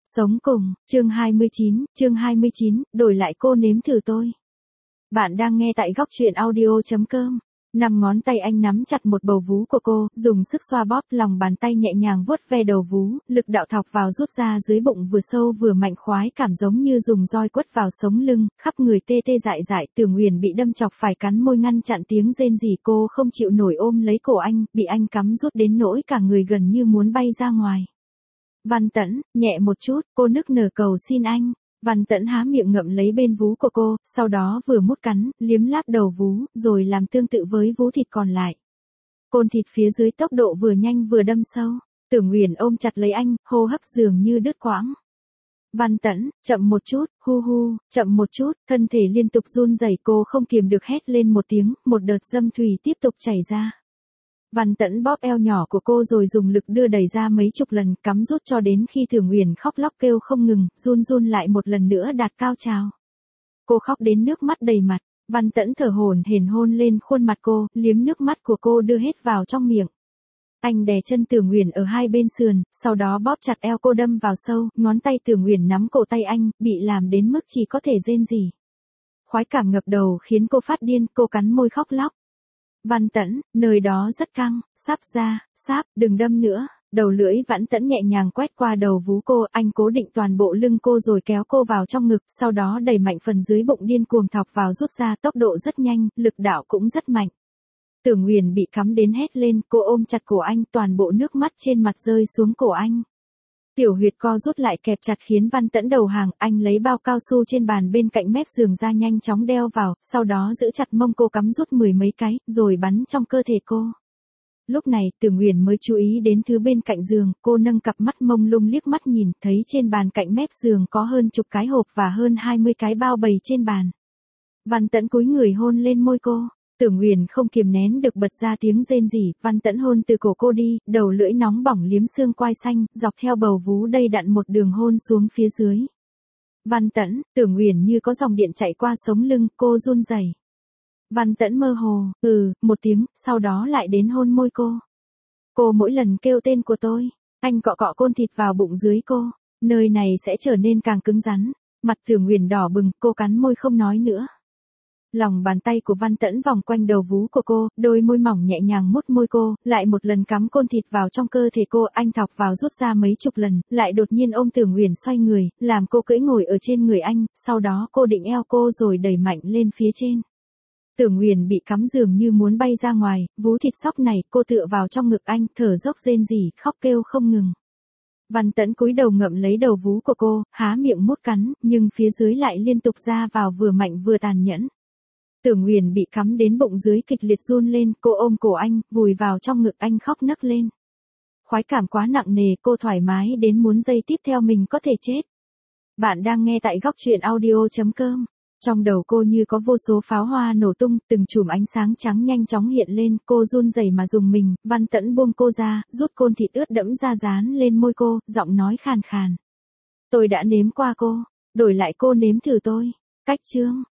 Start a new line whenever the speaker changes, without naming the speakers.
Sống cùng, chương 29, đổi lại cô nếm thử tôi. Bạn đang nghe tại góc truyện audio.com. Năm ngón tay anh nắm chặt một bầu vú của cô, dùng sức xoa bóp, lòng bàn tay nhẹ nhàng vuốt ve đầu vú, lực đạo thọc vào rút ra dưới bụng vừa sâu vừa mạnh, khoái cảm giống như dùng roi quất vào sống lưng, khắp người tê tê dại dại. Tưởng Huyền bị đâm chọc phải cắn môi ngăn chặn tiếng rên rỉ, cô không chịu nổi ôm lấy cổ anh, bị anh cắm rút đến nỗi cả người gần như muốn bay ra ngoài. Văn Tẫn, nhẹ một chút, cô nức nở cầu xin anh. Văn Tẫn há miệng ngậm lấy bên vú của cô, sau đó vừa mút cắn, liếm láp đầu vú, rồi làm tương tự với vú thịt còn lại. Côn thịt phía dưới tốc độ vừa nhanh vừa đâm sâu. Tưởng Huyền ôm chặt lấy anh, hô hấp dường như đứt quãng. Văn Tẫn, chậm một chút, hu hu, chậm một chút, thân thể liên tục run rẩy, cô không kiềm được hét lên một tiếng, một đợt dâm thủy tiếp tục chảy ra. Văn Tẫn bóp eo nhỏ của cô rồi dùng lực đưa đẩy ra mấy chục lần, cắm rút cho đến khi Tưởng Huyền khóc lóc kêu không ngừng, run run lại một lần nữa đạt cao trào. Cô khóc đến nước mắt đầy mặt, Văn Tẫn thở hổn hển hôn lên khuôn mặt cô, liếm nước mắt của cô đưa hết vào trong miệng. Anh đè chân Tưởng Huyền ở hai bên sườn, sau đó bóp chặt eo cô đâm vào sâu, ngón tay Tưởng Huyền nắm cổ tay anh, bị làm đến mức chỉ có thể rên rỉ. Khoái cảm ngập đầu khiến cô phát điên, cô cắn môi khóc lóc. Văn Tẫn, nơi đó rất căng, sắp ra, sáp, đừng đâm nữa. Đầu lưỡi Văn Tẫn nhẹ nhàng quét qua đầu vú cô, anh cố định toàn bộ lưng cô rồi kéo cô vào trong ngực, sau đó đẩy mạnh phần dưới bụng điên cuồng thọc vào rút ra, tốc độ rất nhanh, lực đạo cũng rất mạnh. Tưởng Huyền bị cắm đến hét lên, cô ôm chặt cổ anh, toàn bộ nước mắt trên mặt rơi xuống cổ anh. Tiểu huyệt co rút lại kẹp chặt khiến Văn Tẫn đầu hàng, anh lấy bao cao su trên bàn bên cạnh mép giường ra nhanh chóng đeo vào, sau đó giữ chặt mông cô cắm rút mười mấy cái, rồi bắn trong cơ thể cô. Lúc này, Tưởng Huyền mới chú ý đến thứ bên cạnh giường, cô nâng cặp mắt mông lung liếc mắt nhìn, thấy trên bàn cạnh mép giường có hơn chục cái hộp và hơn 20 cái bao bày trên bàn. Văn Tẫn cúi người hôn lên môi cô. Tưởng Huyền không kiềm nén được bật ra tiếng rên rỉ, Văn Tẫn hôn từ cổ cô đi, đầu lưỡi nóng bỏng liếm xương quai xanh, dọc theo bầu vú đầy đặn một đường hôn xuống phía dưới. Văn Tẫn, Tưởng Huyền như có dòng điện chạy qua sống lưng, cô run rẩy. Văn Tẫn mơ hồ, một tiếng, sau đó lại đến hôn môi cô. Cô mỗi lần kêu tên của tôi, anh cọ cọ côn thịt vào bụng dưới cô, nơi này sẽ trở nên càng cứng rắn. Mặt Tưởng Huyền đỏ bừng, cô cắn môi không nói nữa. Lòng bàn tay của Văn Tẫn vòng quanh đầu vú của cô, đôi môi mỏng nhẹ nhàng mút môi cô, lại một lần cắm côn thịt vào trong cơ thể cô, anh thọc vào rút ra mấy chục lần, lại đột nhiên ôm Tưởng Huyền xoay người, làm cô cưỡi ngồi ở trên người anh, sau đó cô định eo cô rồi đẩy mạnh lên phía trên. Tưởng Huyền bị cắm dường như muốn bay ra ngoài, vú thịt sóc này, cô tựa vào trong ngực anh, thở dốc rên rỉ, khóc kêu không ngừng. Văn Tẫn cúi đầu ngậm lấy đầu vú của cô, há miệng mút cắn, nhưng phía dưới lại liên tục ra vào vừa mạnh vừa tàn nhẫn. Tưởng Huyền bị cắm đến bụng dưới kịch liệt run lên, cô ôm cổ anh, vùi vào trong ngực anh khóc nấc lên. Khoái cảm quá nặng nề, cô thoải mái đến muốn giây tiếp theo mình có thể chết. Bạn đang nghe tại góc truyện audio.com. Trong đầu cô như có vô số pháo hoa nổ tung, từng chùm ánh sáng trắng nhanh chóng hiện lên, cô run rẩy mà dùng mình, Văn Tẫn buông cô ra, rút côn thịt ướt đẫm ra dán lên môi cô, giọng nói khàn khàn. Tôi đã nếm qua cô, đổi lại cô nếm thử tôi. Cách chương